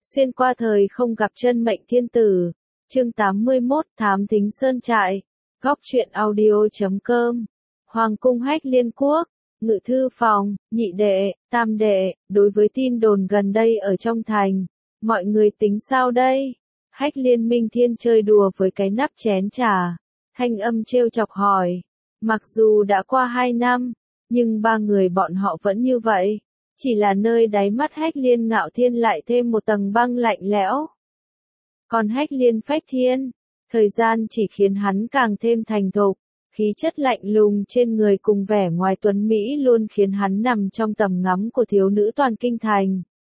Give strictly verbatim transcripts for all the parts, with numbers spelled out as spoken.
Xuyên qua thời không gặp chân mệnh thiên tử. Chương tám mươi mốt Thám Thính Sơn Trại. Góc truyện audio chấm com. Hoàng cung Hách Liên Quốc. Ngự thư phòng, nhị đệ, tam đệ, đối với tin đồn gần đây ở trong thành, mọi người tính sao đây? Hách Liên Minh Thiên chơi đùa với cái nắp chén trà, thanh âm trêu chọc hỏi. Mặc dù đã qua hai năm, nhưng ba người bọn họ vẫn như vậy, chỉ là nơi đáy mắt Hách Liên Ngạo Thiên lại thêm một tầng băng lạnh lẽo. Còn Hách Liên Phách Thiên, thời gian chỉ khiến hắn càng thêm thành thục. Khí chất lạnh lùng trên người cùng vẻ ngoài tuấn Mỹ luôn khiến hắn nằm trong tầm ngắm của thiếu nữ toàn kinh thành.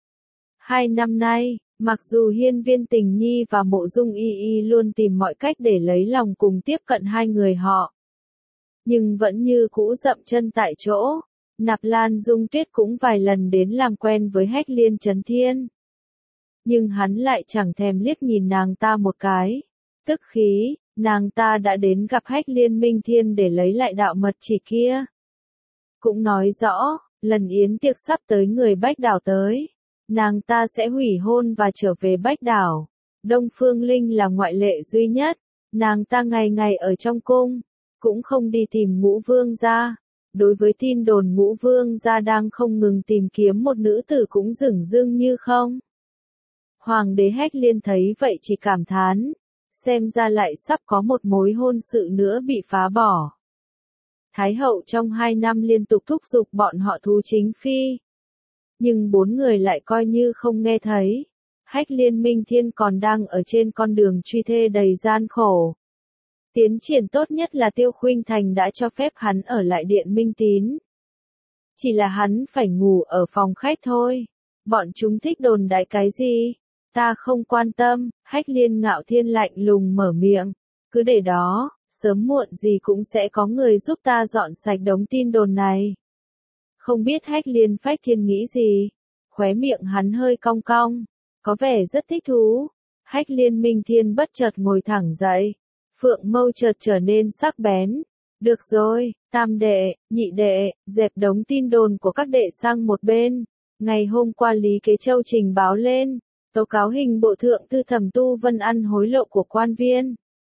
Hai năm nay, mặc dù Hiên Viên Tình Nhi và Mộ Dung Y Y luôn tìm mọi cách để lấy lòng cùng tiếp cận hai người họ, nhưng vẫn như cũ dậm chân tại chỗ. Nạp Lan Dung Tuyết cũng vài lần đến làm quen với Hách Liên Chấn Thiên, nhưng hắn lại chẳng thèm liếc nhìn nàng ta một cái. Tức khí, nàng ta đã đến gặp Hách Liên Minh Thiên để lấy lại đạo mật chỉ kia. Cũng nói rõ, lần yến tiệc sắp tới người Bách Đảo tới, nàng ta sẽ hủy hôn và trở về Bách Đảo. Đông Phương Linh là ngoại lệ duy nhất, nàng ta ngày ngày ở trong cung, cũng không đi tìm Ngũ Vương gia. Đối với tin đồn Ngũ Vương gia đang không ngừng tìm kiếm một nữ tử cũng dửng dưng như không. Hoàng đế Hách Liên thấy vậy chỉ cảm thán, xem ra lại sắp có một mối hôn sự nữa bị phá bỏ. Thái hậu trong hai năm liên tục thúc giục bọn họ thú chính phi, nhưng bốn người lại coi như không nghe thấy. Hách Liên Minh Thiên còn đang ở trên con đường truy thê đầy gian khổ. Tiến triển tốt nhất là Tiêu Khuynh Thành đã cho phép hắn ở lại điện Minh Tín. Chỉ là hắn phải ngủ ở phòng khách thôi. Bọn chúng thích đồn đại cái gì? Ta không quan tâm. Hách Liên Ngạo Thiên lạnh lùng mở miệng. Cứ để đó, sớm muộn gì cũng sẽ có người giúp ta dọn sạch đống tin đồn này. Không biết Hách Liên Phách Thiên nghĩ gì? Khóe miệng hắn hơi cong cong, có vẻ rất thích thú. Hách Liên Minh Thiên bất chợt ngồi thẳng dậy, phượng mâu chợt trở nên sắc bén. Được rồi, tam đệ, nhị đệ, dẹp đống tin đồn của các đệ sang một bên. Ngày hôm qua Lý Kế Châu trình báo lên, tố cáo hình bộ thượng thư Thẩm Tu Vân ăn hối lộ của quan viên.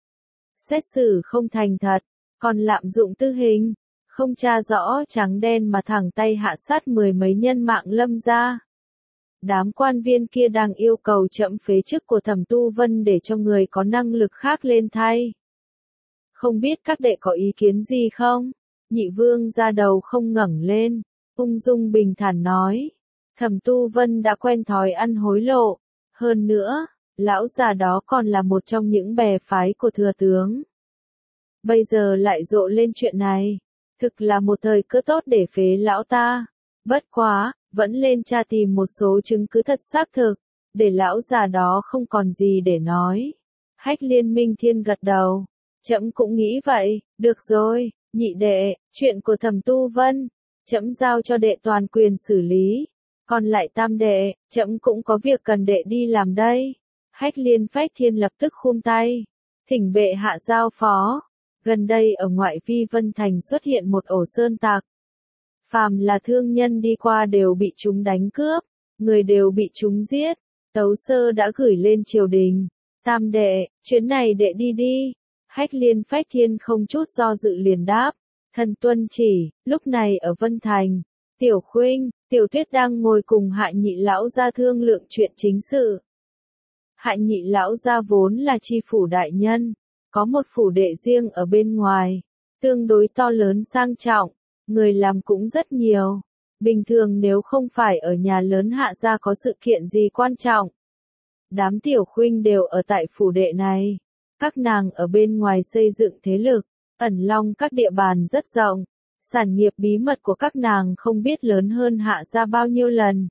Xét xử không thành thật, còn lạm dụng tư hình, không tra rõ trắng đen mà thẳng tay hạ sát mười mấy nhân mạng Lâm gia. Đám quan viên kia đang yêu cầu chậm phế chức của Thẩm Tu Vân để cho người có năng lực khác lên thay. Không biết các đệ có ý kiến gì không? Nhị vương ra đầu không ngẩng lên, ung dung bình thản nói. Thẩm Tu Vân đã quen thói ăn hối lộ. Hơn nữa, lão già đó còn là một trong những bè phái của thừa tướng. Bây giờ lại rộ lên chuyện này, thực là một thời cơ tốt để phế lão ta. Bất quá, vẫn lên tra tìm một số chứng cứ thật xác thực, để lão già đó không còn gì để nói. Hách Liên Minh Thiên gật đầu. Trẫm cũng nghĩ vậy. Được rồi, nhị đệ, chuyện của Thẩm Tu Vân, trẫm giao cho đệ toàn quyền xử lý. Còn lại tam đệ, trẫm cũng có việc cần đệ đi làm đây. Hách Liên Phách Thiên lập tức khum tay, thỉnh bệ hạ giao phó. Gần đây ở ngoại vi Vân Thành xuất hiện một ổ sơn tặc. Phàm là thương nhân đi qua đều bị chúng đánh cướp, người đều bị chúng giết. Tấu Sơ đã gửi lên triều đình. Tam đệ, chuyến này đệ đi đi. Hách Liên Phách Thiên không chút do dự liền đáp. Thần tuân chỉ. Lúc này ở Vân Thành, Tiểu Khuynh, Tiểu Tuyết đang ngồi cùng Hạ Nhị lão gia thương lượng chuyện chính sự. Hạ Nhị lão gia vốn là tri phủ đại nhân, có một phủ đệ riêng ở bên ngoài, tương đối to lớn sang trọng, người làm cũng rất nhiều. Bình thường nếu không phải ở nhà lớn Hạ gia có sự kiện gì quan trọng, đám Tiểu Khuynh đều ở tại phủ đệ này. Các nàng ở bên ngoài xây dựng thế lực, ẩn long các địa bàn rất rộng. Sản nghiệp bí mật của các nàng không biết lớn hơn Hạ gia bao nhiêu lần.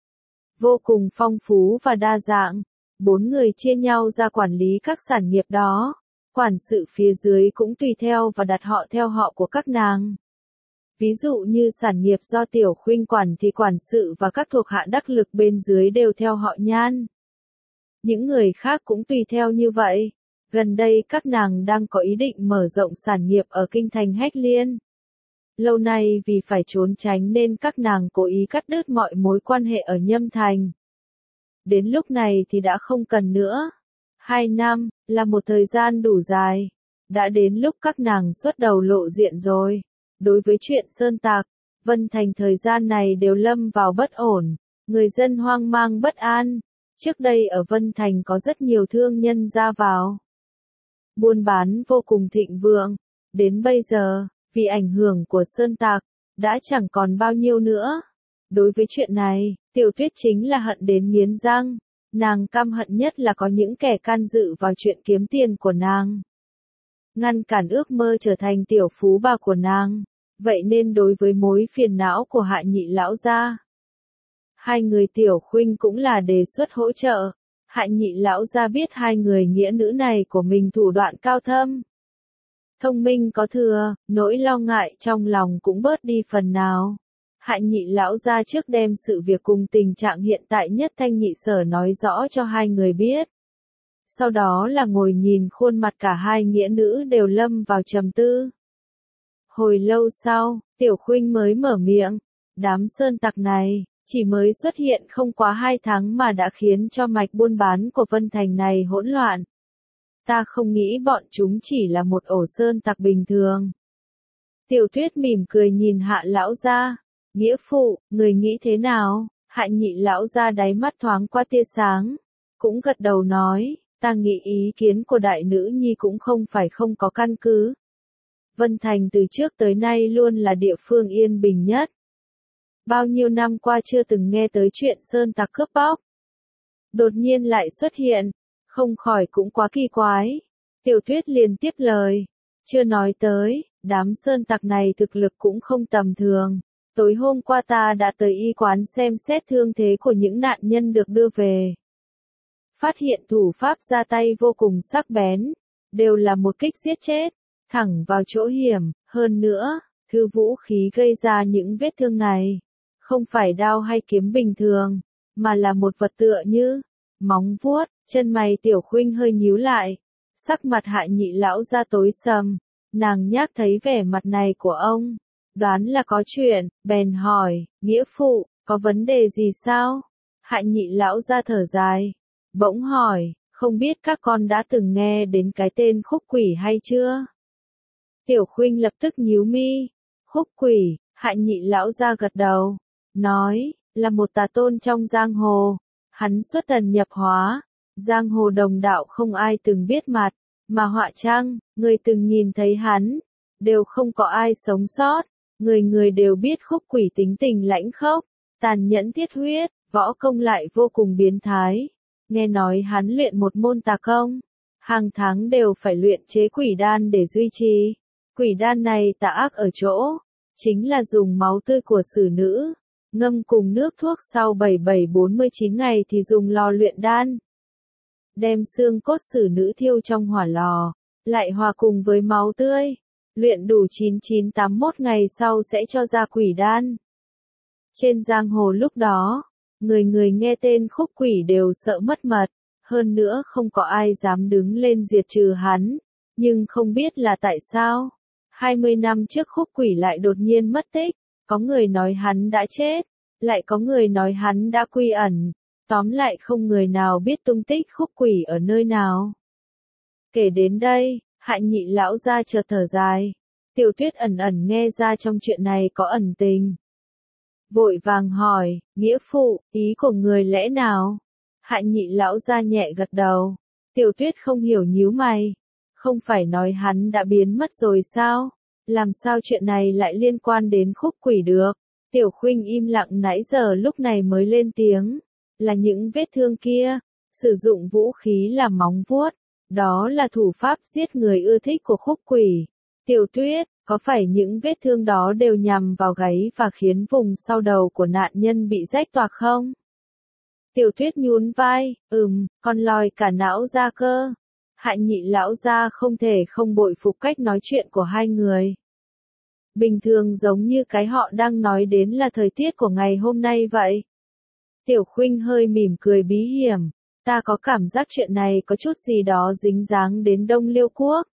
Vô cùng phong phú và đa dạng. Bốn người chia nhau ra quản lý các sản nghiệp đó. Quản sự phía dưới cũng tùy theo và đặt họ theo họ của các nàng. Ví dụ như sản nghiệp do Tiểu Khuynh quản thì quản sự và các thuộc hạ đắc lực bên dưới đều theo họ Nhan. Những người khác cũng tùy theo như vậy. Gần đây các nàng đang có ý định mở rộng sản nghiệp ở kinh thành Hách Liên. Lâu nay vì phải trốn tránh nên các nàng cố ý cắt đứt mọi mối quan hệ ở Nhâm Thành. đến lúc này thì đã không cần nữa. Hai năm, là một thời gian đủ dài. Đã đến lúc các nàng xuất đầu lộ diện rồi. Đối với chuyện sơn tặc, Vân Thành thời gian này đều lâm vào bất ổn. Người dân hoang mang bất an. Trước đây ở Vân Thành có rất nhiều thương nhân ra vào. Buôn bán vô cùng thịnh vượng. Đến bây giờ, vì ảnh hưởng của sơn tặc, đã chẳng còn bao nhiêu nữa. Đối với chuyện này, Tiểu Tuyết chính là hận đến nghiến răng. Nàng căm hận nhất là có những kẻ can dự vào chuyện kiếm tiền của nàng. Ngăn cản ước mơ trở thành tiểu phú bà của nàng. Vậy nên đối với mối phiền não của Hạ Nhị lão gia, hai người Tiểu Khuynh cũng là đề xuất hỗ trợ. Hạ Nhị lão gia biết hai người nghĩa nữ này của mình thủ đoạn cao thâm, thông minh có thừa, nỗi lo ngại trong lòng cũng bớt đi phần nào. Hạ Nhị lão gia trước đem sự việc cùng tình trạng hiện tại Nhất Thanh Nhị Sở nói rõ cho hai người biết. Sau đó là ngồi nhìn khuôn mặt cả hai nghĩa nữ đều lâm vào trầm tư. Hồi lâu sau, Tiểu Khuynh mới mở miệng, đám sơn tặc này, chỉ mới xuất hiện không quá hai tháng mà đã khiến cho mạch buôn bán của Vân Thành này hỗn loạn. Ta không nghĩ bọn chúng chỉ là một ổ sơn tặc bình thường. Tiểu Tuyết mỉm cười nhìn Hạ lão gia, nghĩa phụ, người nghĩ thế nào? Hạ Nhị lão gia đáy mắt thoáng qua tia sáng, cũng gật đầu nói, ta nghĩ ý kiến của đại nữ nhi cũng không phải không có căn cứ. Vân Thành từ trước tới nay luôn là địa phương yên bình nhất. Bao nhiêu năm qua chưa từng nghe tới chuyện sơn tặc cướp bóc. Đột nhiên lại xuất hiện, không khỏi cũng quá kỳ quái. Tiểu Tuyết liền tiếp lời, chưa nói tới, đám sơn tặc này thực lực cũng không tầm thường. Tối hôm qua ta đã tới y quán xem xét thương thế của những nạn nhân được đưa về. Phát hiện thủ pháp ra tay vô cùng sắc bén, đều là một kích giết chết, thẳng vào chỗ hiểm, hơn nữa, thứ vũ khí gây ra những vết thương này, không phải đao hay kiếm bình thường, mà là một vật tựa như móng vuốt. Chân mày Tiểu Khuynh hơi nhíu lại, sắc mặt Hạ Nhị lão gia tối sầm, nàng nhắc thấy vẻ mặt này của ông, đoán là có chuyện, bèn hỏi, nghĩa phụ, có vấn đề gì sao? Hạ Nhị lão gia thở dài, bỗng hỏi, không biết các con đã từng nghe đến cái tên Khúc Quỷ hay chưa? Tiểu Khuynh lập tức nhíu mi, Khúc Quỷ. Hạ Nhị lão gia gật đầu, nói, là một tà tôn trong giang hồ, hắn xuất thần nhập hóa, giang hồ đồng đạo không ai từng biết mặt, mà họa trang, người từng nhìn thấy hắn, đều không có ai sống sót, người người đều biết Khúc Quỷ tính tình lãnh khốc, tàn nhẫn thiết huyết, võ công lại vô cùng biến thái. Nghe nói hắn luyện một môn tà công, hàng tháng đều phải luyện chế quỷ đan để duy trì. Quỷ đan này tà ác ở chỗ, chính là dùng máu tươi của xử nữ, ngâm cùng nước thuốc sau bảy bảy bốn mươi chín ngày thì dùng lò luyện đan. Đem xương cốt xử nữ thiêu trong hỏa lò, lại hòa cùng với máu tươi, luyện đủ chín chín tám mốt ngày sau sẽ cho ra quỷ đan. Trên giang hồ lúc đó, người người nghe tên Khúc Quỷ đều sợ mất mật, hơn nữa không có ai dám đứng lên diệt trừ hắn, nhưng không biết là tại sao. hai mươi năm trước Khúc Quỷ lại đột nhiên mất tích, có người nói hắn đã chết, lại có người nói hắn đã quy ẩn, tóm lại không người nào biết tung tích Khúc Quỷ ở nơi nào. Kể đến đây, Hạ Nhị lão gia chợt thở dài, Tiểu Tuyết ẩn ẩn nghe ra trong chuyện này có ẩn tình. Vội vàng hỏi, nghĩa phụ, ý của người lẽ nào? Hạ Nhị lão gia nhẹ gật đầu, Tiểu Tuyết không hiểu nhíu mày. Không phải nói hắn đã biến mất rồi sao? Làm sao chuyện này lại liên quan đến Khúc Quỷ được? Tiểu Khuynh im lặng nãy giờ lúc này mới lên tiếng. Là những vết thương kia, sử dụng vũ khí làm móng vuốt. Đó là thủ pháp giết người ưa thích của Khúc Quỷ. Tiểu Tuyết, có phải những vết thương đó đều nhằm vào gáy và khiến vùng sau đầu của nạn nhân bị rách toạc không? Tiểu Tuyết nhún vai, ừm, còn lòi cả não ra cơ. Hạ Nhị lão gia không thể không bội phục cách nói chuyện của hai người. Bình thường giống như cái họ đang nói đến là thời tiết của ngày hôm nay vậy. Tiểu Khuynh hơi mỉm cười bí hiểm, ta có cảm giác chuyện này có chút gì đó dính dáng đến Đông Liêu Quốc.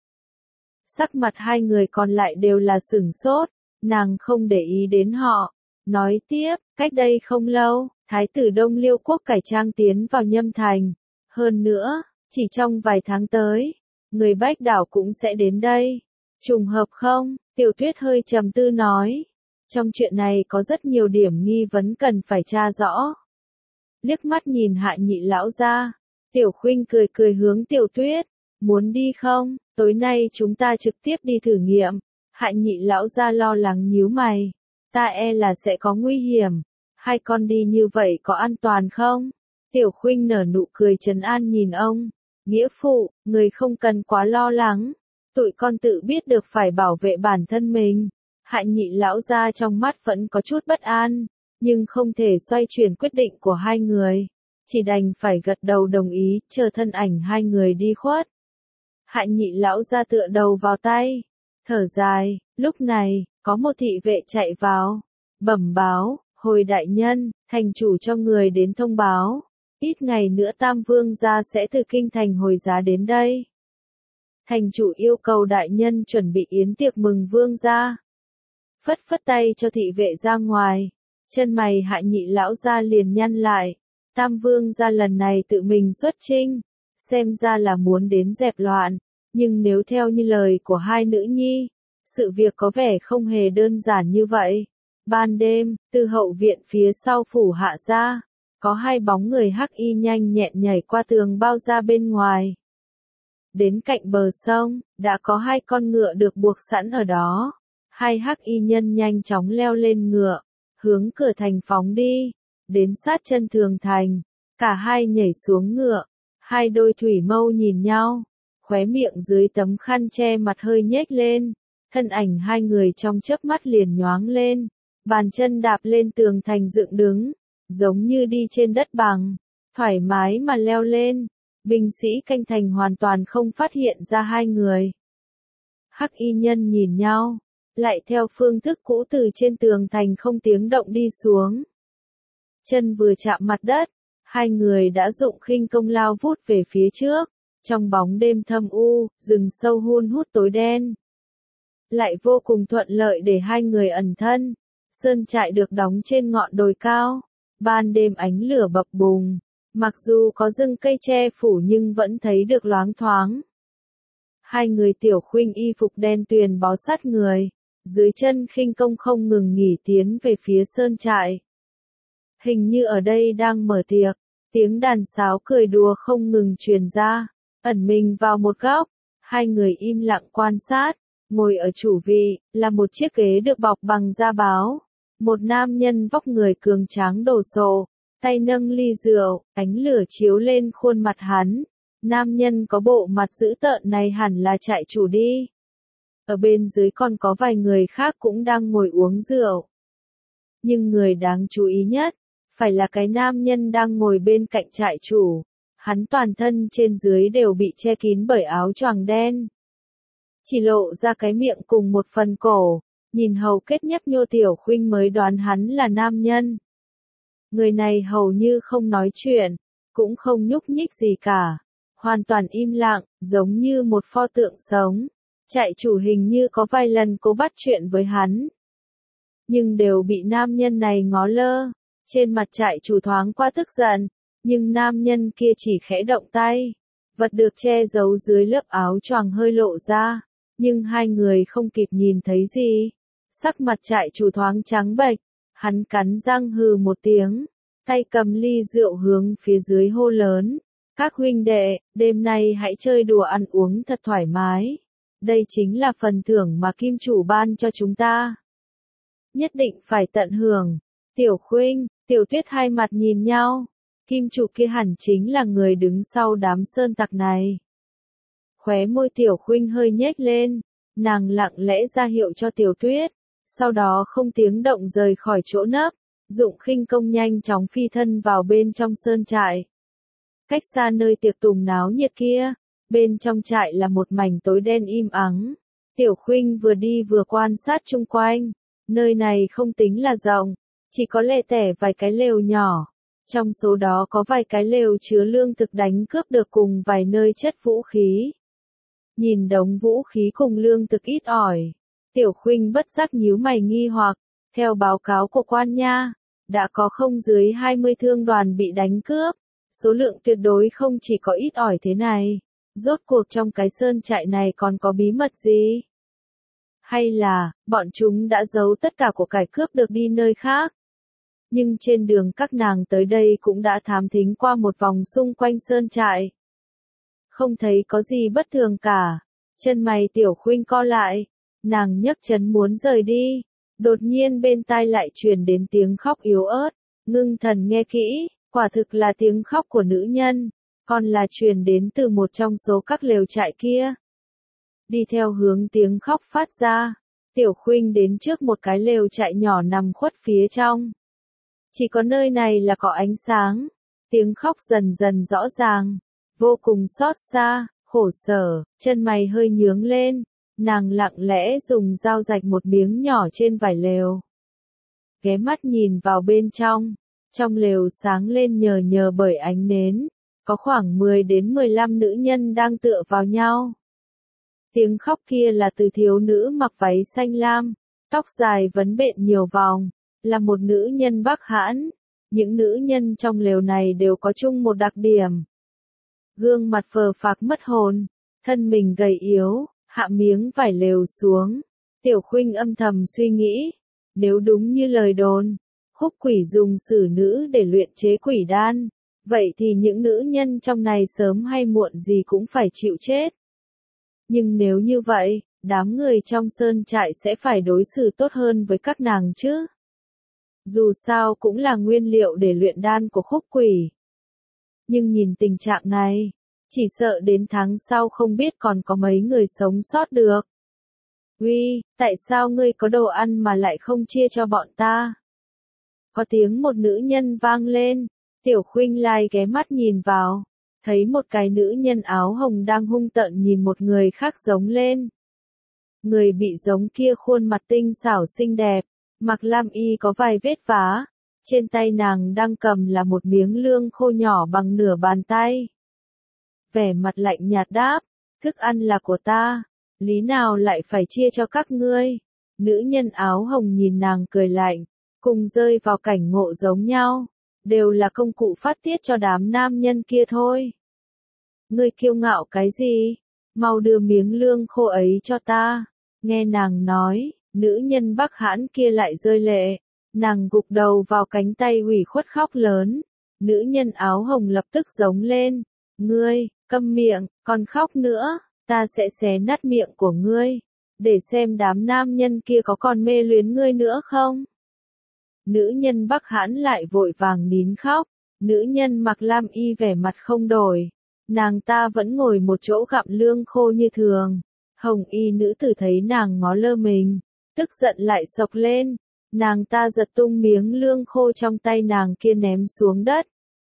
Sắc mặt hai người còn lại đều là sửng sốt, nàng không để ý đến họ, nói tiếp, cách đây không lâu, Thái tử Đông Liêu quốc cải trang tiến vào Nhâm Thành. Hơn nữa, chỉ trong vài tháng tới, người Bách Đảo cũng sẽ đến đây. Trùng hợp không? Tiểu Tuyết hơi trầm tư nói. Trong chuyện này có rất nhiều điểm nghi vấn cần phải tra rõ. Liếc mắt nhìn Hạ Nhị lão gia, Tiểu Khuynh cười cười hướng Tiểu Tuyết, muốn đi không? Tối nay chúng ta trực tiếp đi thử nghiệm. Hạ Nhị lão gia lo lắng nhíu mày, ta e là sẽ có nguy hiểm, hai con đi như vậy có an toàn không? Tiểu Khuynh nở nụ cười trấn an nhìn ông, nghĩa phụ, người không cần quá lo lắng, tụi con tự biết được phải bảo vệ bản thân mình. Hạ Nhị lão gia trong mắt vẫn có chút bất an, nhưng không thể xoay chuyển quyết định của hai người, chỉ đành phải gật đầu đồng ý, chờ thân ảnh hai người đi khuất. Hạ Nhị lão gia tựa đầu vào tay, thở dài. Lúc này, có một thị vệ chạy vào, bẩm báo, hồi đại nhân, thành chủ cho người đến thông báo, ít ngày nữa Tam Vương gia sẽ từ kinh thành hồi giá đến đây. Thành chủ yêu cầu đại nhân chuẩn bị yến tiệc mừng vương gia. Phất phất tay cho thị vệ ra ngoài, chân mày Hạ Nhị lão gia liền nhăn lại, Tam Vương gia lần này tự mình xuất chinh, xem ra là muốn đến dẹp loạn, nhưng nếu theo như lời của hai nữ nhi, sự việc có vẻ không hề đơn giản như vậy. Ban đêm, từ hậu viện phía sau phủ Hạ gia, có hai bóng người hắc y nhanh nhẹn nhảy qua tường bao ra bên ngoài. Đến cạnh bờ sông, đã có hai con ngựa được buộc sẵn ở đó. Hai hắc y nhân nhanh chóng leo lên ngựa, hướng cửa thành phóng đi, đến sát chân tường thành, cả hai nhảy xuống ngựa, hai đôi thủy mâu nhìn nhau, khóe miệng dưới tấm khăn che mặt hơi nhếch lên, thân ảnh hai người trong chớp mắt liền nhoáng lên, bàn chân đạp lên tường thành dựng đứng, giống như đi trên đất bằng, thoải mái mà leo lên, binh sĩ canh thành hoàn toàn không phát hiện ra hai người. Hắc y nhân nhìn nhau, lại theo phương thức cũ từ trên tường thành không tiếng động đi xuống. Chân vừa chạm mặt đất, hai người đã dụng khinh công lao vút về phía trước, trong bóng đêm thâm u, rừng sâu hun hút tối đen. Lại vô cùng thuận lợi để hai người ẩn thân, sơn trại được đóng trên ngọn đồi cao, ban đêm ánh lửa bập bùng, mặc dù có rừng cây che phủ nhưng vẫn thấy được loáng thoáng. Hai người Tiểu Khuynh y phục đen tuyền bó sát người, dưới chân khinh công không ngừng nghỉ tiến về phía sơn trại. Hình như ở đây đang mở tiệc, tiếng đàn sáo cười đùa không ngừng truyền ra, ẩn mình vào một góc, hai người im lặng quan sát, ngồi ở chủ vị, là một chiếc ghế được bọc bằng da báo. Một nam nhân vóc người cường tráng đồ sộ, tay nâng ly rượu, ánh lửa chiếu lên khuôn mặt hắn. Nam nhân có bộ mặt dữ tợn này hẳn là trại chủ đi. Ở bên dưới còn có vài người khác cũng đang ngồi uống rượu. Nhưng người đáng chú ý nhất, phải là cái nam nhân đang ngồi bên cạnh trại chủ. Hắn toàn thân trên dưới đều bị che kín bởi áo choàng đen. Chỉ lộ ra cái miệng cùng một phần cổ, nhìn hầu kết nhấp nhô. Tiểu Khuynh mới đoán hắn là nam nhân. Người này hầu như không nói chuyện, cũng không nhúc nhích gì cả, hoàn toàn im lặng, giống như một pho tượng sống. Trại chủ hình như có vài lần cố bắt chuyện với hắn, nhưng đều bị nam nhân này ngó lơ. Trên mặt trại chủ thoáng qua tức giận, nhưng nam nhân kia chỉ khẽ động tay, vật được che giấu dưới lớp áo choàng hơi lộ ra, nhưng hai người không kịp nhìn thấy gì. Sắc mặt trại chủ thoáng trắng bệch, hắn cắn răng hừ một tiếng, tay cầm ly rượu hướng phía dưới hô lớn, các huynh đệ, đêm nay hãy chơi đùa ăn uống thật thoải mái. Đây chính là phần thưởng mà kim chủ ban cho chúng ta. Nhất định phải tận hưởng. Tiểu Khuynh, Tiểu Tuyết hai mặt nhìn nhau. Kim chủ kia hẳn chính là người đứng sau đám sơn tặc này. Khóe môi Tiểu Khuynh hơi nhếch lên, nàng lặng lẽ ra hiệu cho Tiểu Tuyết, sau đó không tiếng động rời khỏi chỗ nấp, dụng khinh công nhanh chóng phi thân vào bên trong sơn trại. Cách xa nơi tiệc tùng náo nhiệt kia, bên trong trại là một mảnh tối đen im ắng. Tiểu Khuynh vừa đi vừa quan sát chung quanh, nơi này không tính là rộng, chỉ có lẻ tẻ vài cái lều nhỏ. Trong số đó có vài cái lều chứa lương thực đánh cướp được cùng vài nơi chất vũ khí. Nhìn đống vũ khí cùng lương thực ít ỏi, Tiểu Khuynh bất giác nhíu mày nghi hoặc, theo báo cáo của quan nha, đã có không dưới hai mươi thương đoàn bị đánh cướp, số lượng tuyệt đối không chỉ có ít ỏi thế này. Rốt cuộc trong cái sơn trại này còn có bí mật gì? Hay là, bọn chúng đã giấu tất cả của cải cướp được đi nơi khác? Nhưng trên đường các nàng tới đây cũng đã thám thính qua một vòng xung quanh sơn trại. Không thấy có gì bất thường cả. Chân mày Tiểu Khuynh co lại. Nàng nhấc chân muốn rời đi. Đột nhiên bên tai lại truyền đến tiếng khóc yếu ớt. Ngưng thần nghe kỹ, quả thực là tiếng khóc của nữ nhân. Còn là truyền đến từ một trong số các lều trại kia. Đi theo hướng tiếng khóc phát ra, Tiểu Khuynh đến trước một cái lều trại nhỏ nằm khuất phía trong. Chỉ có nơi này là có ánh sáng. Tiếng khóc dần dần rõ ràng, vô cùng xót xa, khổ sở, chân mày hơi nhướng lên. Nàng lặng lẽ dùng dao rạch một miếng nhỏ trên vải lều. Ghé mắt nhìn vào bên trong. Trong lều sáng lên nhờ nhờ bởi ánh nến. Có khoảng mười đến mười lăm nữ nhân đang tựa vào nhau. Tiếng khóc kia là từ thiếu nữ mặc váy xanh lam, tóc dài vấn bện nhiều vòng, là một nữ nhân Bắc Hãn. Những nữ nhân trong lều này đều có chung một đặc điểm. Gương mặt phờ phạc mất hồn, thân mình gầy yếu, hạ miếng vải lều xuống. Tiểu Khuynh âm thầm suy nghĩ, nếu đúng như lời đồn, Khúc Quỷ dùng xử nữ để luyện chế quỷ đan, vậy thì những nữ nhân trong này sớm hay muộn gì cũng phải chịu chết. Nhưng nếu như vậy, đám người trong sơn trại sẽ phải đối xử tốt hơn với các nàng chứ. Dù sao cũng là nguyên liệu để luyện đan của Khúc Quỷ. Nhưng nhìn tình trạng này, chỉ sợ đến tháng sau không biết còn có mấy người sống sót được. Uy, tại sao ngươi có đồ ăn mà lại không chia cho bọn ta? Có tiếng một nữ nhân vang lên, Tiểu Khuynh lai ghé mắt nhìn vào. Thấy một cái nữ nhân áo hồng đang hung tợn nhìn một người khác giống lên. Người bị giống kia khuôn mặt tinh xảo xinh đẹp, mặc lam y có vài vết vá. Trên tay nàng đang cầm là một miếng lương khô nhỏ bằng nửa bàn tay. Vẻ mặt lạnh nhạt đáp, thức ăn là của ta, lý nào lại phải chia cho các ngươi. Nữ nhân áo hồng nhìn nàng cười lạnh, cùng rơi vào cảnh ngộ giống nhau. Đều là công cụ phát tiết cho đám nam nhân kia thôi. Ngươi kiêu ngạo cái gì? Mau đưa miếng lương khô ấy cho ta. Nghe nàng nói, nữ nhân Bắc Hãn kia lại rơi lệ. Nàng gục đầu vào cánh tay ủy khuất khóc lớn. Nữ nhân áo hồng lập tức giống lên. Ngươi, câm miệng, còn khóc nữa, ta sẽ xé nát miệng của ngươi. Để xem đám nam nhân kia có còn mê luyến ngươi nữa không? Nữ nhân Bắc Hãn lại vội vàng nín khóc. Nữ nhân mặc lam y vẻ mặt không đổi. Nàng ta vẫn ngồi một chỗ gặm lương khô như thường. Hồng y nữ tử thấy nàng ngó lơ mình, tức giận lại sộc lên. Nàng ta giật tung miếng lương khô trong tay nàng kia ném xuống đất.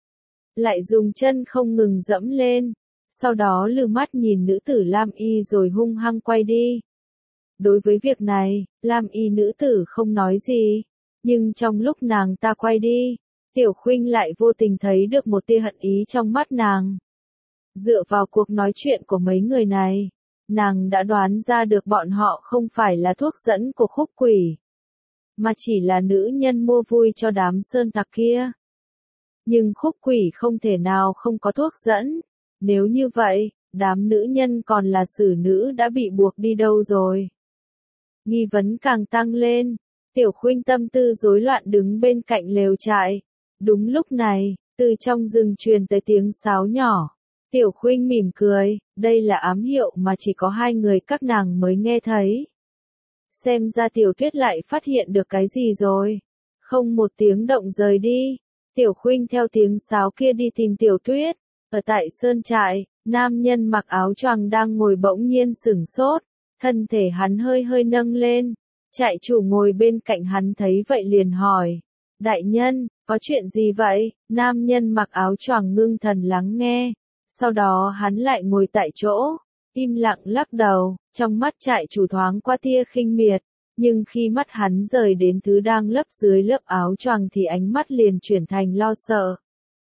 Lại dùng chân không ngừng dẫm lên. Sau đó lừ mắt nhìn nữ tử lam y rồi hung hăng quay đi. Đối với việc này, lam y nữ tử không nói gì. Nhưng trong lúc nàng ta quay đi, Tiểu Khuynh lại vô tình thấy được một tia hận ý trong mắt nàng. Dựa vào cuộc nói chuyện của mấy người này, nàng đã đoán ra được bọn họ không phải là thuốc dẫn của Khúc Quỷ, mà chỉ là nữ nhân mua vui cho đám sơn tặc kia. Nhưng Khúc Quỷ không thể nào không có thuốc dẫn. Nếu như vậy, đám nữ nhân còn là xử nữ đã bị buộc đi đâu rồi? Nghi vấn càng tăng lên. Tiểu Khuynh tâm tư rối loạn đứng bên cạnh lều trại. Đúng lúc này, từ trong rừng truyền tới tiếng sáo nhỏ. Tiểu Khuynh mỉm cười, đây là ám hiệu mà chỉ có hai người các nàng mới nghe thấy. Xem ra Tiểu Tuyết lại phát hiện được cái gì rồi. Không một tiếng động rời đi. Tiểu Khuynh theo tiếng sáo kia đi tìm Tiểu Tuyết. Ở tại sơn trại, nam nhân mặc áo choàng đang ngồi bỗng nhiên sửng sốt. Thân thể hắn hơi hơi nâng lên. Trại chủ ngồi bên cạnh hắn thấy vậy liền hỏi. Đại nhân, có chuyện gì vậy? Nam nhân mặc áo choàng ngưng thần lắng nghe. Sau đó hắn lại ngồi tại chỗ, im lặng lắc đầu, trong mắt trại chủ thoáng qua tia khinh miệt. Nhưng khi mắt hắn rời đến thứ đang lấp dưới lớp áo choàng thì ánh mắt liền chuyển thành lo sợ.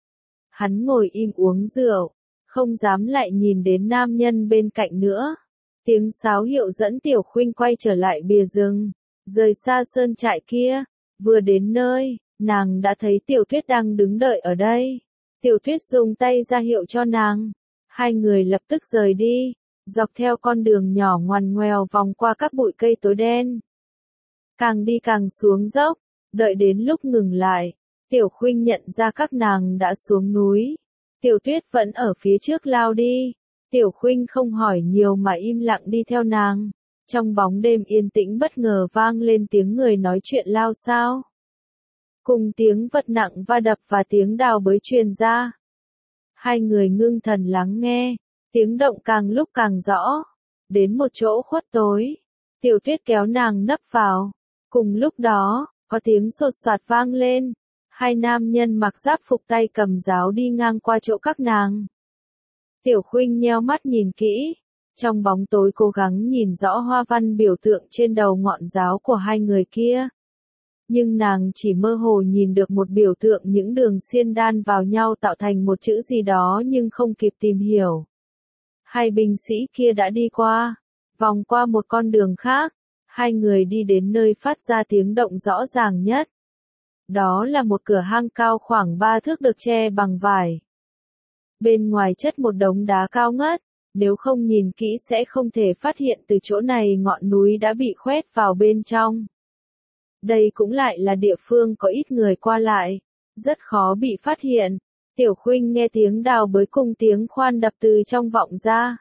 Hắn ngồi im uống rượu, không dám lại nhìn đến nam nhân bên cạnh nữa. Tiếng sáo hiệu dẫn Tiểu Khuynh quay trở lại bìa rừng, rời xa sơn trại kia. Vừa đến nơi, Nàng đã thấy Tiểu Tuyết đang đứng đợi ở đây. Tiểu Tuyết dùng tay ra hiệu cho nàng. Hai người lập tức rời đi, dọc theo con đường nhỏ ngoằn ngoèo vòng qua các bụi cây tối đen. Càng đi càng xuống dốc, đợi đến lúc ngừng lại, Tiểu Khuynh nhận ra các nàng đã xuống núi. Tiểu Tuyết vẫn ở phía trước lao đi. Tiểu Khuynh không hỏi nhiều mà im lặng đi theo nàng. Trong bóng đêm yên tĩnh bất ngờ vang lên tiếng người nói chuyện lao xao. Cùng tiếng vật nặng va đập và tiếng đào bới truyền ra. Hai người ngưng thần lắng nghe, tiếng động càng lúc càng rõ. Đến một chỗ khuất tối, Tiểu Tuyết kéo nàng nấp vào. Cùng lúc đó, có tiếng sột soạt vang lên. Hai nam nhân mặc giáp phục tay cầm giáo đi ngang qua chỗ các nàng. Tiểu Khuynh nheo mắt nhìn kỹ, trong bóng tối cố gắng nhìn rõ hoa văn biểu tượng trên đầu ngọn giáo của hai người kia. Nhưng nàng chỉ mơ hồ nhìn được một biểu tượng những đường xiên đan vào nhau tạo thành một chữ gì đó nhưng không kịp tìm hiểu. Hai binh sĩ kia đã đi qua, vòng qua một con đường khác, hai người đi đến nơi phát ra tiếng động rõ ràng nhất. Đó là một cửa hang cao khoảng ba thước được che bằng vải. Bên ngoài chất một đống đá cao ngất, nếu không nhìn kỹ sẽ không thể phát hiện từ chỗ này ngọn núi đã bị khoét vào bên trong. Đây cũng lại là địa phương có ít người qua lại, rất khó bị phát hiện. Tiểu Khuynh nghe tiếng đào bới cùng tiếng khoan đập từ trong vọng ra.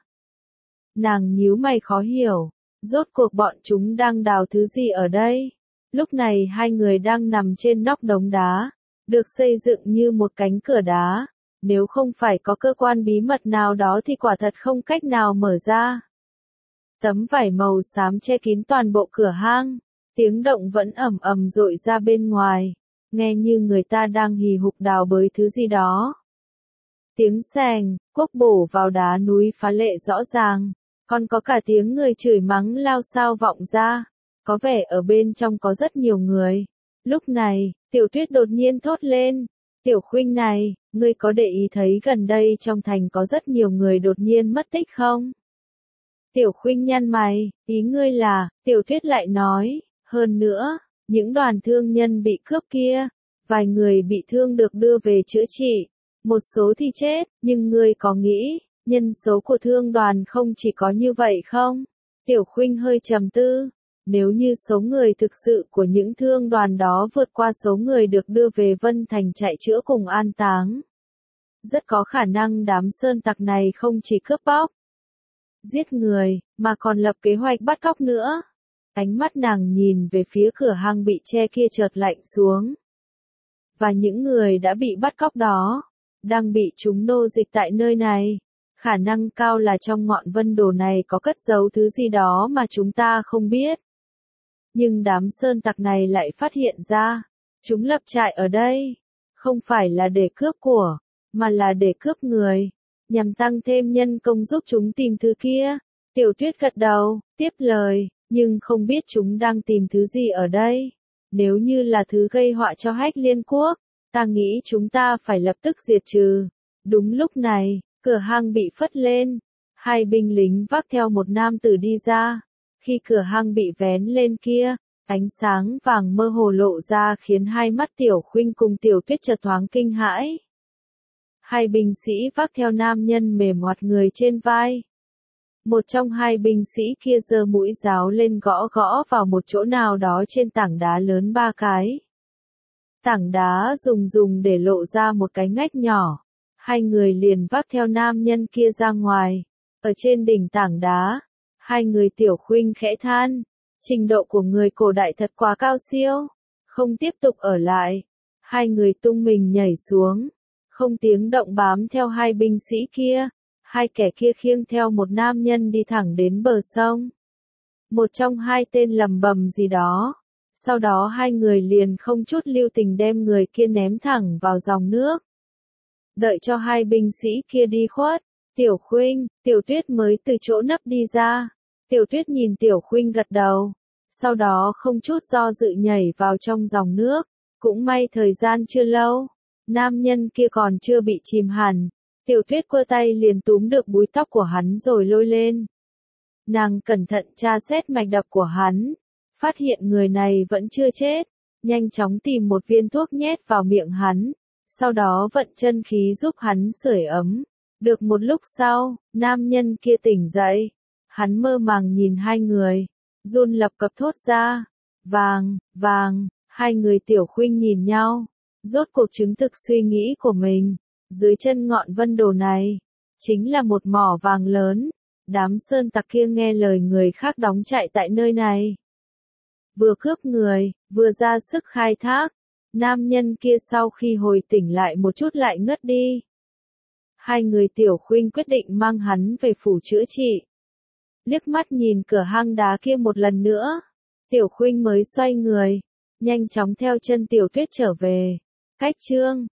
Nàng nhíu mày khó hiểu, rốt cuộc bọn chúng đang đào thứ gì ở đây? Lúc này hai người đang nằm trên nóc đống đá, được xây dựng như một cánh cửa đá. Nếu không phải có cơ quan bí mật nào đó thì quả thật không cách nào mở ra. Tấm vải màu xám che kín toàn bộ cửa hang, tiếng động vẫn ầm ầm dội ra bên ngoài, nghe như người ta đang hì hục đào bới thứ gì đó. Tiếng xèng, cuốc bổ vào đá núi phá lệ rõ ràng, còn có cả tiếng người chửi mắng lao xao vọng ra, có vẻ ở bên trong có rất nhiều người. Lúc này, Tiểu Tuyết đột nhiên thốt lên, Tiểu Khuynh này, ngươi có để ý thấy gần đây trong thành có rất nhiều người đột nhiên mất tích không? Tiểu Khuynh nhăn mày, ý ngươi là, Tiểu Tuyết lại nói, hơn nữa, những đoàn thương nhân bị cướp kia, vài người bị thương được đưa về chữa trị, một số thì chết, nhưng ngươi có nghĩ, nhân số của thương đoàn không chỉ có như vậy không? Tiểu Khuynh hơi trầm tư. Nếu như số người thực sự của những thương đoàn đó vượt qua số người được đưa về Vân Thành chạy chữa cùng an táng, rất có khả năng đám sơn tặc này không chỉ cướp bóc, giết người, mà còn lập kế hoạch bắt cóc nữa. Ánh mắt nàng nhìn về phía cửa hang bị che kia chợt lạnh xuống. Và những người đã bị bắt cóc đó, đang bị chúng nô dịch tại nơi này. Khả năng cao là trong ngọn vân đồ này có cất giấu thứ gì đó mà chúng ta không biết. Nhưng đám sơn tặc này lại phát hiện ra, chúng lập trại ở đây, không phải là để cướp của, mà là để cướp người, nhằm tăng thêm nhân công giúp chúng tìm thứ kia. Tiểu Tuyết gật đầu, tiếp lời, nhưng không biết chúng đang tìm thứ gì ở đây. Nếu như là thứ gây họa cho Hách Liên Quốc, ta nghĩ chúng ta phải lập tức diệt trừ. Đúng lúc này, cửa hang bị phất lên, hai binh lính vác theo một nam tử đi ra. Khi cửa hang bị vén lên kia, ánh sáng vàng mơ hồ lộ ra khiến hai mắt Tiểu Khuynh cùng Tiểu Tuyết chợt thoáng kinh hãi. Hai binh sĩ vác theo nam nhân mềm oặt người trên vai. Một trong hai binh sĩ kia giơ mũi giáo lên gõ gõ vào một chỗ nào đó trên tảng đá lớn ba cái. Tảng đá rùng rùng để lộ ra một cái ngách nhỏ. Hai người liền vác theo nam nhân kia ra ngoài. Ở trên đỉnh tảng đá, hai người Tiểu Khuynh khẽ than, trình độ của người cổ đại thật quá cao siêu, không tiếp tục ở lại. Hai người tung mình nhảy xuống, không tiếng động bám theo hai binh sĩ kia. Hai kẻ kia khiêng theo một nam nhân đi thẳng đến bờ sông. Một trong hai tên lầm bầm gì đó. Sau đó hai người liền không chút lưu tình đem người kia ném thẳng vào dòng nước. Đợi cho hai binh sĩ kia đi khuất, Tiểu Khuynh, Tiểu Tuyết mới từ chỗ nấp đi ra. Tiểu Tuyết nhìn Tiểu Khuynh gật đầu. Sau đó không chút do dự nhảy vào trong dòng nước. Cũng may thời gian chưa lâu, nam nhân kia còn chưa bị chìm hẳn. Tiểu Tuyết quơ tay liền túm được búi tóc của hắn rồi lôi lên. Nàng cẩn thận tra xét mạch đập của hắn, phát hiện người này vẫn chưa chết, nhanh chóng tìm một viên thuốc nhét vào miệng hắn, sau đó vận chân khí giúp hắn sưởi ấm. Được một lúc sau, nam nhân kia tỉnh dậy, hắn mơ màng nhìn hai người, run lập cập thốt ra, vàng, vàng, hai người Tiểu Khuynh nhìn nhau, rốt cuộc chứng thực suy nghĩ của mình, dưới chân ngọn vân đồ này, chính là một mỏ vàng lớn, đám sơn tặc kia nghe lời người khác đóng trại tại nơi này. Vừa cướp người, vừa ra sức khai thác, nam nhân kia sau khi hồi tỉnh lại một chút lại ngất đi. Hai người Tiểu Khuynh quyết định mang hắn về phủ chữa trị. Liếc mắt nhìn cửa hang đá kia một lần nữa, Tiểu Khuynh mới xoay người, nhanh chóng theo chân Tiểu Tuyết trở về. Cách chương